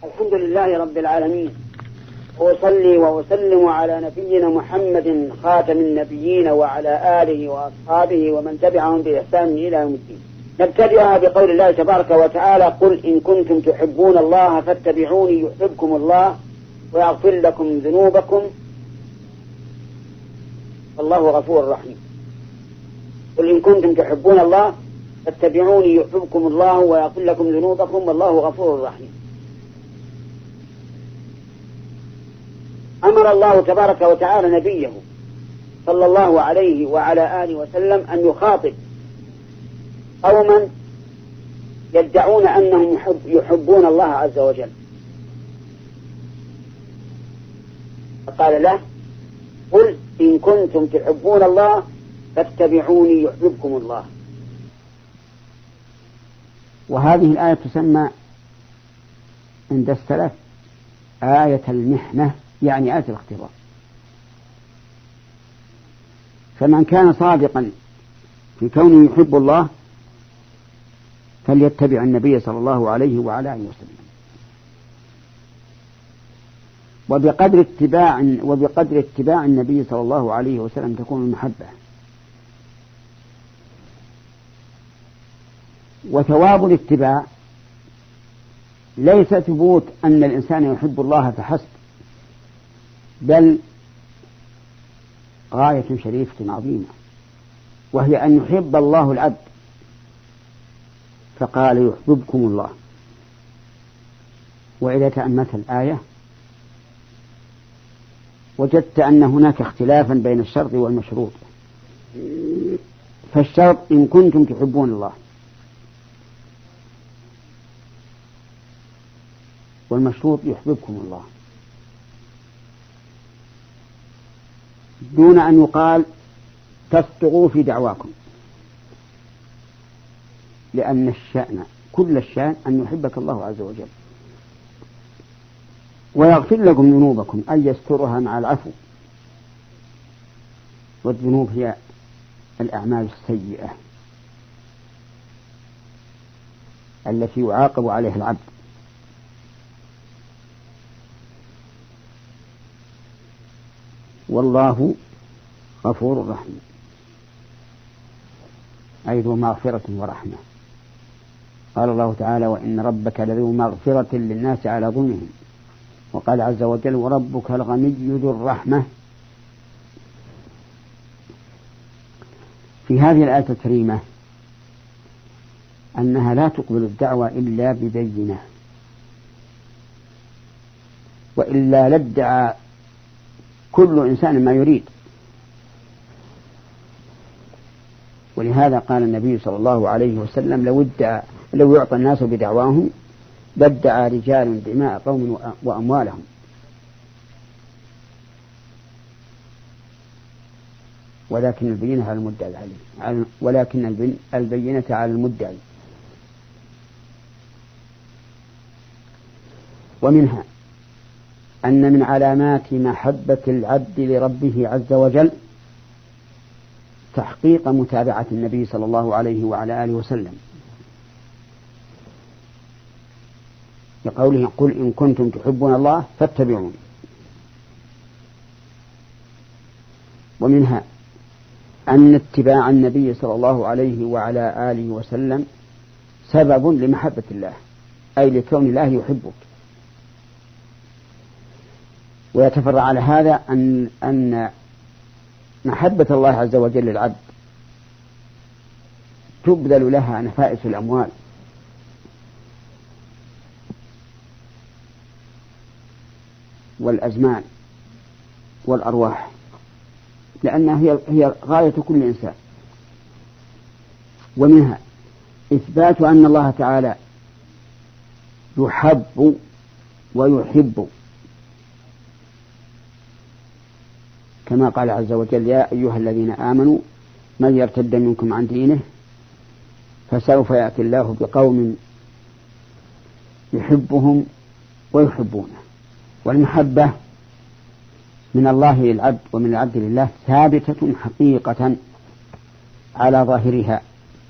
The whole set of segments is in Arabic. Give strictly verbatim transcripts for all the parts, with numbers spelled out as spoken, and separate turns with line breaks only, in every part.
الحمد لله رب العالمين، وأصلي وأسلم على نبينا محمد خاتم النبيين وعلى آله وأصحابه ومن تبعهم بإحسان إلى يوم الدين. نبتدئها بقول الله تبارك وتعالى: قل إن كنتم تحبون الله فاتبعوني يحببكم الله ويغفر لكم ذنوبكم والله غفور رحيم. قل إن كنتم تحبون الله فاتبعوني يحببكم الله ويغفر لكم ذنوبكم والله غفور رحيم. أمر الله تبارك وتعالى نبيه صلى الله عليه وعلى آله وسلم أن يخاطب قوما يدعون أنهم يحب يحبون الله عز وجل، فقال له: قل إن كنتم تحبون الله فاتبعوني يحببكم الله.
وهذه الآية تسمى عند السلف آية المحنة، يعني آية الاختبار. فمن كان صادقا في كونه يحب الله فليتبع النبي صلى الله عليه وعلى آله وسلم. وبقدر اتباع وبقدر اتباع النبي صلى الله عليه وسلم تكون المحبة. وثواب الاتباع ليس ثبوت أن الإنسان يحب الله فحسب، بل غاية شريفة عظيمة، وهي أن يحب الله العبد، فقال: يحببكم الله. وإذا تأملت الآية وجدت أن هناك اختلافا بين الشرط والمشروط. فالشرط إن كنتم تحبون الله، والمشروط يحببكم الله، دون أن يقال تصدقوا في دعواكم، لأن الشأن كل الشأن أن يحبك الله عز وجل ويغفر لكم ذنوبكم، أي يسترها مع العفو. والذنوب هي الأعمال السيئة التي يعاقب عليها العبد. والله غفور رحيم، أي ذو مغفرة ورحمة. قال الله تعالى: وإن ربك لذو مغفرة للناس على ظلمهم. وقال عز وجل: وربك الغني ذو الرحمة. في هذه الآية الكريمة أنها لا تقبل الدعوة إلا ببينة، وإلا لادعى كل إنسان ما يريد. ولهذا قال النبي صلى الله عليه وسلم: لو ادعى لو يعطى الناس بدعواهم لادعى رجال دماء قوم وأموالهم. ولكن البينة على المدعي عليه ولكن البينة على المدعي. ومنها أن من علامات محبة العبد لربه عز وجل تحقيق متابعة النبي صلى الله عليه وعلى آله وسلم، لقوله: قل إن كنتم تحبون الله فاتبعون. ومنها أن اتباع النبي صلى الله عليه وعلى آله وسلم سبب لمحبة الله، أي لكون الله يحبك. ويتفرع على هذا أن أن محبة الله عز وجل للعبد تبذل لها نفائس الأموال والأزمان والأرواح، لأنها هي هي غاية كل إنسان. ومنها إثبات أن الله تعالى يحب ويحب، كما قال عز وجل: يا أيها الذين آمنوا من يرتد منكم عن دينه فسوف يأتي الله بقوم يحبهم ويحبونه. والمحبة من الله للعبد ومن العبد لله ثابتة حقيقة على ظاهرها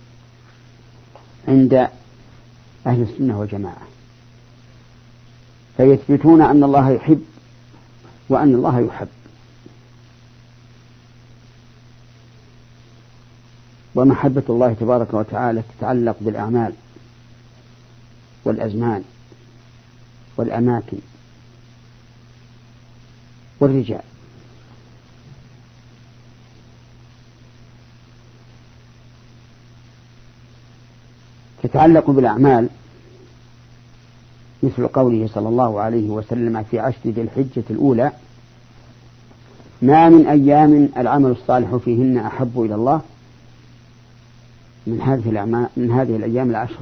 عند أهل السنة والجماعة. فيثبتون أن الله يحب وأن الله يحب. ومحبة الله تبارك وتعالى تتعلق بالأعمال والأزمان والأماكن والرجال. تتعلق بالأعمال مثل قوله صلى الله عليه وسلم في عشر ذي الحجة الأولى: ما من أيام العمل الصالح فيهن أحب إلى الله من هذه الأعمال من هذه الأيام العشر.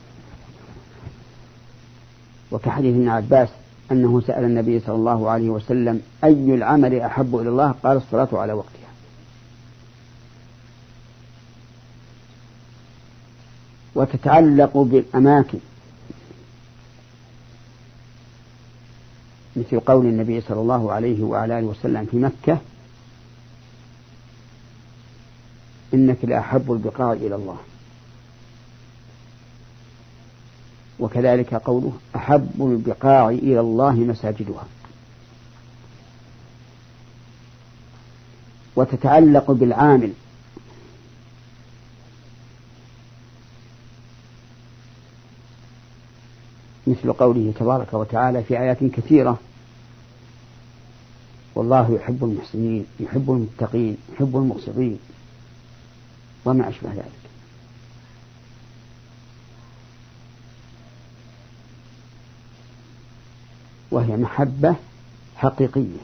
وكحديث ابن عباس أنه سأل النبي صلى الله عليه وسلم: أي العمل أحب إلى الله؟ قال: الصلاة على وقتها. وتتعلق بالأماكن مثل قول النبي صلى الله عليه وعلى آله وسلم في مكة: إنك لأحب البقاع إلى الله. وكذلك قوله: أحب البقاع إلى الله مساجدها. وتتعلق بالعامل مثل قوله تبارك وتعالى في آيات كثيرة: والله يحب المحسنين يحب المتقين يحب المقسطين، وما أشبه ذلك. وهي محبة حقيقية.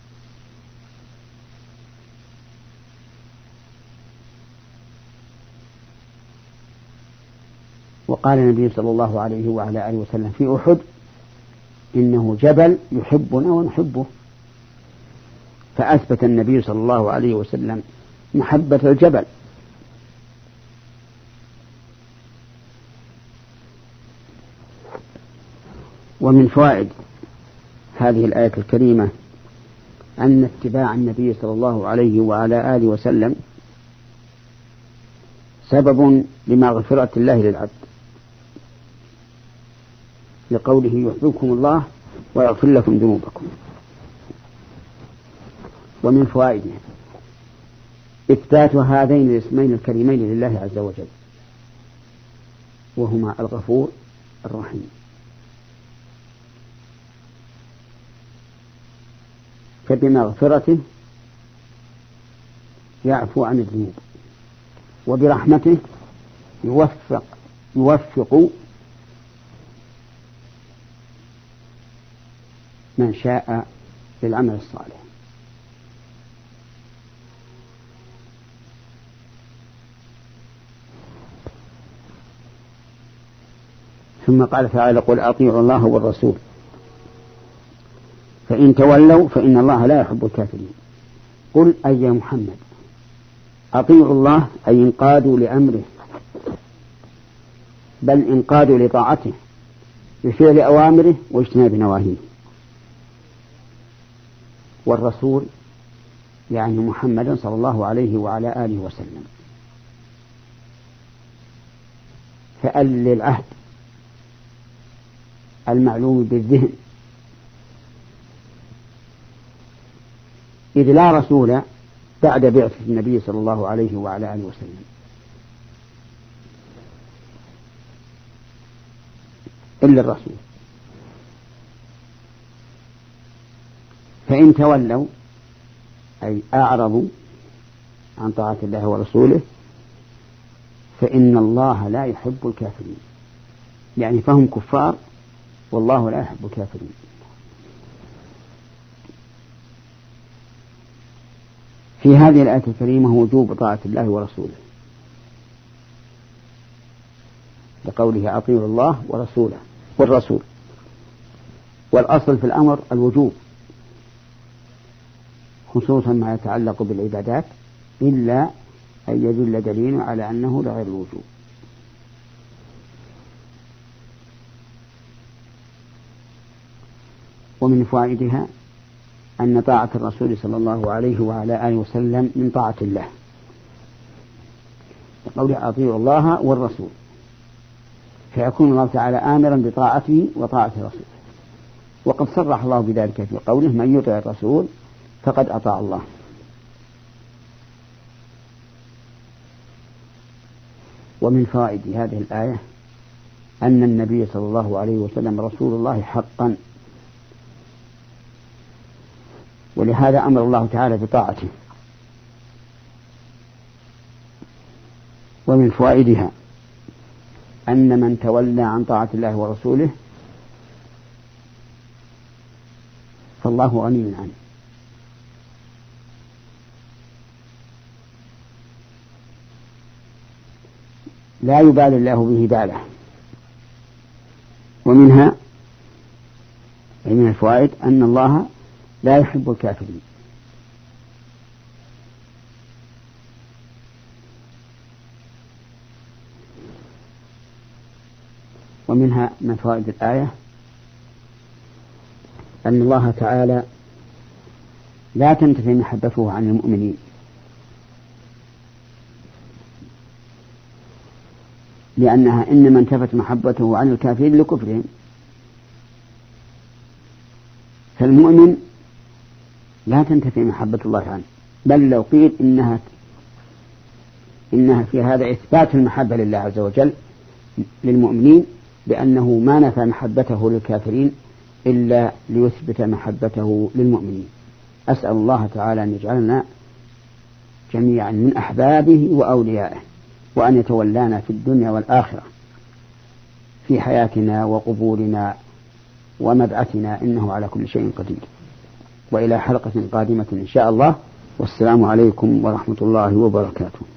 وقال النبي صلى الله عليه وعلى آله وسلم في أحد: إنه جبل يحبنا ونحبه. فأثبت النبي صلى الله عليه وسلم محبة الجبل. ومن فوائد هذه الآية الكريمة أن اتباع النبي صلى الله عليه وعلى آله وسلم سبب لمغفرة الله للعبد، لقوله: يحببكم الله ويغفر لكم ذنوبكم. ومن فوائده إثبات هذين الاسمين الكريمين لله عز وجل، وهما الغفور الرحيم. فبمغفرته يعفو عن الذنوب، وبرحمته يوفق يوفق من شاء للعمل الصالح. ثم قال تعالى: قل أطيعوا الله والرسول فإن تولوا فإن الله لا يحب الكافرين. قل أي يا محمد أطيعوا الله أي انقادوا لأمره، بل انقادوا لطاعته بفعل أوامره واجتناب نواهيه. والرسول يعني محمد صلى الله عليه وعلى آله وسلم. فأل للعهد المعلوم بالذهن، إذ لا رسول بعد بعثة النبي صلى الله عليه وعلى آله وسلم إلا الرسول. فإن تولوا أي أعرضوا عن طاعة الله ورسوله فإن الله لا يحب الكافرين، يعني فهم كفار والله لا يحب الكافرين. في هذه الآية الكريمة وجوب طاعة الله ورسوله، لقوله أطيعوا الله ورسوله والرسول. والأصل في الأمر الوجوب، خصوصا ما يتعلق بالعبادات، إلا أن يدل دليل على أنه لغير الوجوب. ومن فوائدها أن طاعة الرسول صلى الله عليه وعلى آله وسلم من طاعة الله، قوله أطيعوا الله والرسول، فيكون الله تعالى آمرا بطاعته وطاعة رسوله. وقد صرح الله بذلك في قوله من يطع الرسول فقد أطاع الله. ومن فوائد هذه الآية أن النبي صلى الله عليه وسلم رسول الله حقا، ولهذا أمر الله تعالى بطاعته. ومن فوائدها أن من تولى عن طاعة الله ورسوله فالله غني عنه، لا يبالي الله به باله. ومنها من الفوائد أن الله لا يحب الكافرين. ومنها من فوائد الآية أن الله تعالى لا تنتفي محبته عن المؤمنين، لأنها إنما انتفت محبته عن الكافرين لكفرهم. فالمؤمن لا تنتفي محبة الله عنه، بل لو قيل إنها إنها في هذا إثبات المحبة لله عز وجل للمؤمنين، بأنه ما نفى محبته للكافرين إلا ليثبت محبته للمؤمنين. أسأل الله تعالى أن يجعلنا جميعا من أحبابه وأوليائه، وأن يتولانا في الدنيا والآخرة في حياتنا وقبورنا ومبعثنا، إنه على كل شيء قدير. وإلى حلقة قادمة إن شاء الله، والسلام عليكم ورحمة الله وبركاته.